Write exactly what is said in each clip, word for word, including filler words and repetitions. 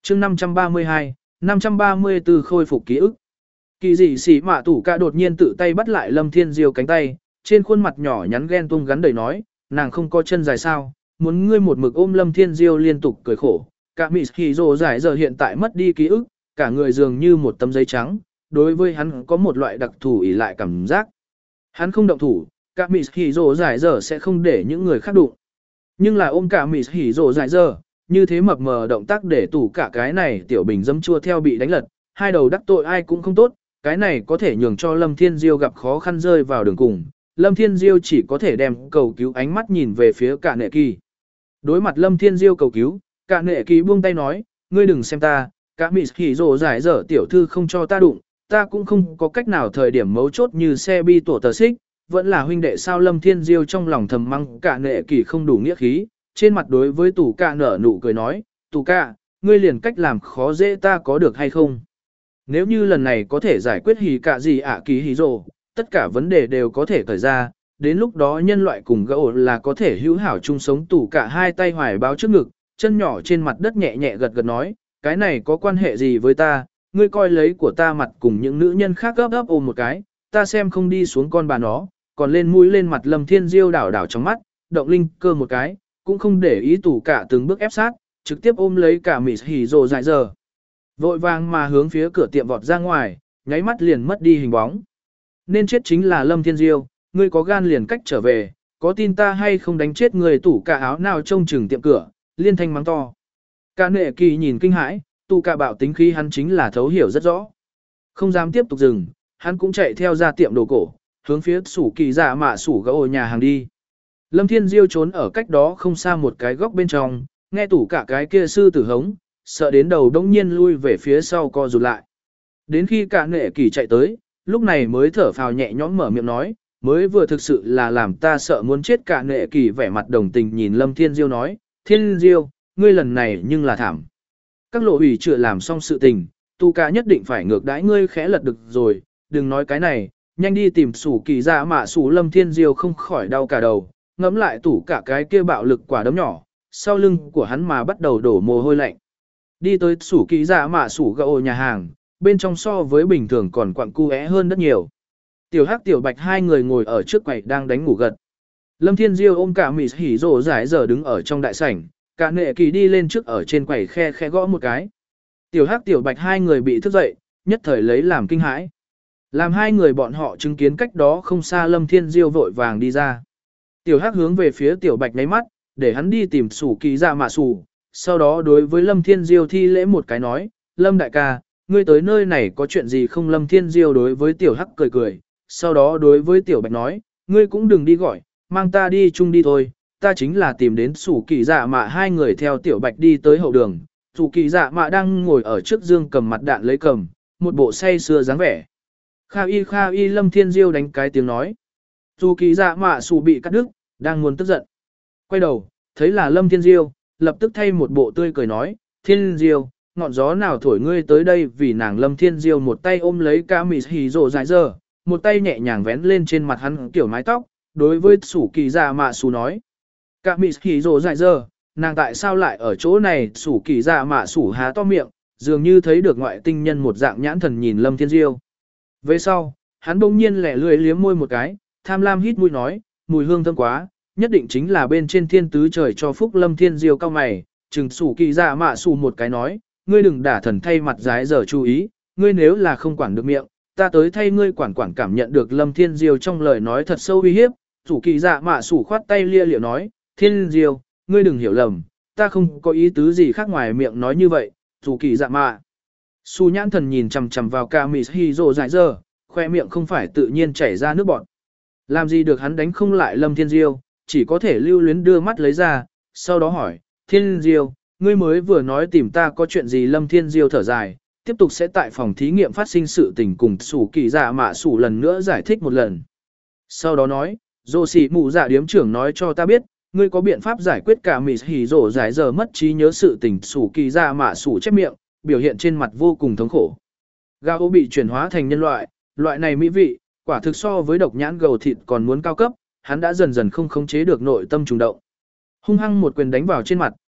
chương năm trăm ba mươi hai, năm trăm ba mươi tư khôi phục ký ức. Kỳ dị sĩ mạ tủ cả đột nhiên tự tay bắt lại Lâm Thiên Diêu cánh tay, trên khuôn mặt nhỏ nhắn ghen tung gắn đầy nói, nàng không có chân dài sao, muốn ngươi một mực ôm Lâm Thiên Diêu liên tục cười khổ. Cả Mị Hỉ Dụ giải giờ hiện tại mất đi ký ức, cả người dường như một tấm giấy trắng, đối với hắn có một loại đặc thù ỷ lại cảm giác. Hắn không động thủ, cả Mị Hỉ Dụ giải giờ sẽ không để những người khác đụng. Nhưng là ôm cả Mị Hỉ Dụ giải giờ, như thế mập mờ động tác để tủ cả cái này tiểu bình dấm chua theo bị đánh lật, hai đầu đắc tội ai cũng không tốt, cái này có thể nhường cho Lâm Thiên Diêu gặp khó khăn rơi vào đường cùng. Lâm Thiên Diêu chỉ có thể đem cầu cứu ánh mắt nhìn về phía cả nệ kỳ. Đối mặt Lâm Thiên Diêu cầu cứu, cả nệ kỳ buông tay nói, ngươi đừng xem ta, cả Mị Hỉ Dụ giải dở tiểu thư không cho ta đụng, ta cũng không có cách nào thời điểm mấu chốt như xe bi tổ tờ xích, vẫn là huynh đệ sao. Lâm Thiên Diêu trong lòng thầm mắng cả nệ kỳ không đủ nghĩa khí, trên mặt đối với tủ cả nở nụ cười nói, tủ cả, ngươi liền cách làm khó dễ ta có được hay không? Nếu như lần này có thể giải quyết hỉ cả gì ạ kỳ hỉ rồ, tất cả vấn đề đều có thể cởi ra, đến lúc đó nhân loại cùng gỗ là có thể hữu hảo chung sống. Tủ cả hai tay hoài báo trước ngực, chân nhỏ trên mặt đất nhẹ nhẹ gật gật nói, cái này có quan hệ gì với ta, ngươi coi lấy của ta mặt cùng những nữ nhân khác gấp gấp ôm một cái, ta xem không đi xuống con bà nó, còn lên mũi lên mặt. Lâm Thiên Diêu đảo đảo trong mắt, động linh cơ một cái, cũng không để ý tủ cả từng bước ép sát, trực tiếp ôm lấy cả Mị Hỉ Dụ giải giờ. Vội vàng mà hướng phía cửa tiệm vọt ra ngoài, nháy mắt liền mất đi hình bóng. Nên chết chính là Lâm Thiên Diêu, ngươi có gan liền cách trở về, có tin ta hay không đánh chết người. Tủ cả áo nào trông chừng tiệm cửa, liên thanh mắng to. Cả nệ kỳ nhìn kinh hãi, tủ cả bạo tính khí hắn chính là thấu hiểu rất rõ. Không dám tiếp tục dừng, hắn cũng chạy theo ra tiệm đồ cổ, hướng phía sủ kỳ dạ mạ sủ gỗ nhà hàng đi. Lâm Thiên Diêu trốn ở cách đó không xa một cái góc bên trong, nghe tủ cả cái kia sư tử hống, sợ đến đầu đông nhiên lui về phía sau co rụt lại. Đến khi cả nệ kỳ chạy tới, lúc này mới thở phào nhẹ nhõm mở miệng nói, mới vừa thực sự là làm ta sợ muốn chết. Cả nệ kỳ vẻ mặt đồng tình nhìn Lâm Thiên Diêu nói, Thiên Diêu, ngươi lần này nhưng là thảm. Các lộ ủy chưa làm xong sự tình, tu ca nhất định phải ngược đãi ngươi khẽ lật được rồi, đừng nói cái này, nhanh đi tìm sủ kỳ dạ mạ sủ. Lâm Thiên Diêu không khỏi đau cả đầu, ngẫm lại tủ cả cái kia bạo lực quả đấm nhỏ, sau lưng của hắn mà bắt đầu đổ mồ hôi lạnh. Đi tới sủ kỳ dạ mạ sủ gỗ nhà hàng, bên trong so với bình thường còn quặng cu é hơn rất nhiều. Tiểu Hắc Tiểu Bạch hai người ngồi ở trước quầy đang đánh ngủ gật. Lâm Thiên Diêu ôm cả Mị Hỉ Dụ giải giờ đứng ở trong đại sảnh, cả nệ kỳ đi lên trước ở trên quầy khe khe gõ một cái. Tiểu Hắc Tiểu Bạch hai người bị thức dậy, nhất thời lấy làm kinh hãi. Làm hai người bọn họ chứng kiến cách đó không xa Lâm Thiên Diêu vội vàng đi ra. Tiểu Hắc hướng về phía Tiểu Bạch nháy mắt, để hắn đi tìm sủ kỳ dạ mạ sủ, sau đó đối với Lâm Thiên Diêu thi lễ một cái nói, Lâm đại ca, ngươi tới nơi này có chuyện gì không? Lâm Thiên Diêu đối với Tiểu Hắc cười cười, sau đó đối với Tiểu Bạch nói, ngươi cũng đừng đi gọi, mang ta đi chung đi thôi, ta chính là tìm đến sủ kỳ dạ mạ. Hai người theo Tiểu Bạch đi tới hậu đường, sủ kỳ dạ mạ đang ngồi ở trước giường cầm mặt đạn lấy cầm, một bộ say sưa dáng vẻ. Kha y kha y. Lâm Thiên Diêu đánh cái tiếng nói. Sủ kỳ dạ mạ sủ bị cắt đứt, đang muốn tức giận. Quay đầu, thấy là Lâm Thiên Diêu, lập tức thay một bộ tươi cười nói, Thiên Diêu, ngọn gió nào thổi ngươi tới đây vì nàng? Lâm Thiên Diêu một tay ôm lấy cả Mị Hỉ Dụ giải giờ, một tay nhẹ nhàng vén lên trên mặt hắn kiểu mái tóc, đối với sủ kỳ dạ mạ sủ nói. Cả Mị Hỉ Dụ giải giờ, nàng tại sao lại ở chỗ này? Sủ kỳ dạ mạ sủ há to miệng, dường như thấy được ngoại tinh nhân một dạng nhãn thần nhìn Lâm Thiên Diêu. Về sau, hắn bỗng nhiên lẻ lươi liếm môi một cái, tham lam hít mũi nói, mùi hương thơm quá, nhất định chính là bên trên thiên tứ trời cho phúc. Lâm Thiên Diêu cao mày, chừng sủ kỳ dạ mạ sủ một cái nói, ngươi đừng đả thần thay mặt giái giờ chú ý, ngươi nếu là không quản được miệng, ta tới thay ngươi quản quản. Cảm nhận được Lâm Thiên Diêu trong lời nói thật sâu uy hiếp, sủ kỳ dạ mạ sủ khoát tay lia liệu nói, Thiên Diêu, ngươi đừng hiểu lầm, ta không có ý tứ gì khác ngoài miệng nói như vậy. Sủ kỳ dạ mạ sủ nhãn thần nhìn chằm chằm vào cả Mị Hỉ Dụ giải giờ, khoe miệng không phải tự nhiên chảy ra nước bọt. Làm gì được hắn đánh không lại Lâm Thiên Diêu, chỉ có thể lưu luyến đưa mắt lấy ra, sau đó hỏi, Thiên Diêu, ngươi mới vừa nói tìm ta có chuyện gì? Lâm Thiên Diêu thở dài, tiếp tục sẽ tại phòng thí nghiệm phát sinh sự tình cùng sủ kỳ dạ mạ sủ lần nữa giải thích một lần. Sau đó nói, Dô xỉ mụ dạ điếm trưởng nói cho ta biết, ngươi có biện pháp giải quyết cả Mị Hỉ Dụ giải giờ mất trí nhớ sự tình. Sủ kỳ dạ mạ sủ chép miệng, biểu hiện trên mặt vô cùng thống khổ. Gao bị chuyển hóa thành nhân loại, loại này mỹ vị, quả thực so với độc nhãn gầu thịt còn muốn cao cấp, hắn đã dần dần không khống chế được nội tâm trùng động. Hung hăng một quyền đánh vào trên mặt,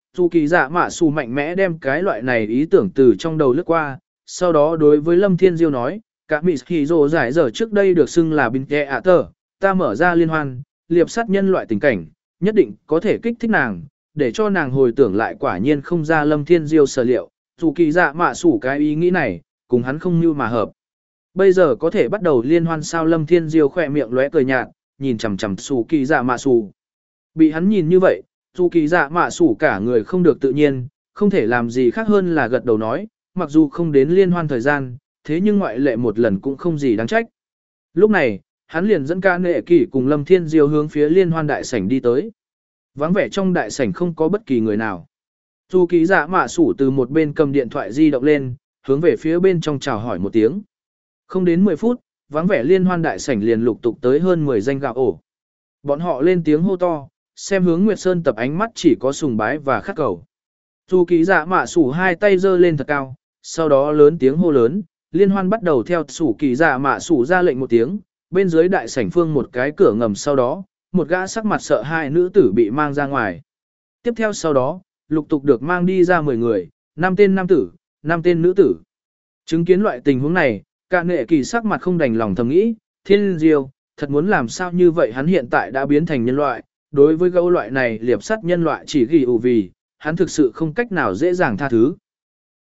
Dù kỳ dạ mạ xù mạnh mẽ đem cái loại này ý tưởng từ trong đầu lướt qua, sau đó đối với Lâm Thiên Diêu nói, cả Mỹ Hỉ Rồ giải giờ trước đây được xưng là Bình Kẹ ạ tờ, ta mở ra liên hoan, liệp sát nhân loại tình cảnh, nhất định có thể kích thích nàng, để cho nàng hồi tưởng lại quả nhiên không ra Lâm Thiên Diêu sở liệu, dù kỳ dạ mạ xủ cái ý nghĩ này, cùng hắn không như mà hợp. Bây giờ có thể bắt đầu liên hoan sao? Lâm Thiên Diêu khỏe miệng lóe cười nhạt, nhìn chằm chằm Sủ Kỳ Dạ Mạ Sủ. Bị hắn nhìn như vậy, Sủ Kỳ Dạ Mạ Sủ cả người không được tự nhiên, không thể làm gì khác hơn là gật đầu nói, mặc dù không đến liên hoan thời gian, thế nhưng ngoại lệ một lần cũng không gì đáng trách. Lúc này, hắn liền dẫn ca nệ kỷ cùng Lâm Thiên Diêu hướng phía liên hoan đại sảnh đi tới. Vắng vẻ trong đại sảnh không có bất kỳ người nào. Sủ Kỳ Dạ Mạ Sủ từ một bên cầm điện thoại di động lên, hướng về phía bên trong chào hỏi một tiếng. Không đến mười phút, vắng vẻ liên hoan đại sảnh liền lục tục tới hơn mười danh gạo ổ. Bọn họ lên tiếng hô to, xem hướng Nguyệt Sơn tập ánh mắt chỉ có sùng bái và khát cầu. Dù ký dạ mạ sủ hai tay giơ lên thật cao, sau đó lớn tiếng hô lớn, liên hoan bắt đầu theo sủ kỳ dạ mạ sủ ra lệnh một tiếng, bên dưới đại sảnh phương một cái cửa ngầm, sau đó, một gã sắc mặt sợ hai nữ tử bị mang ra ngoài. Tiếp theo sau đó, lục tục được mang đi ra mười người, năm tên nam tử, năm tên nữ tử. Chứng kiến loại tình huống này, cả nghệ kỳ sắc mặt không đành lòng thầm nghĩ, Thiên Diêu, thật muốn làm sao như vậy? Hắn hiện tại đã biến thành nhân loại, đối với gấu loại này liệp sắt nhân loại chỉ ghi ủ vì, hắn thực sự không cách nào dễ dàng tha thứ.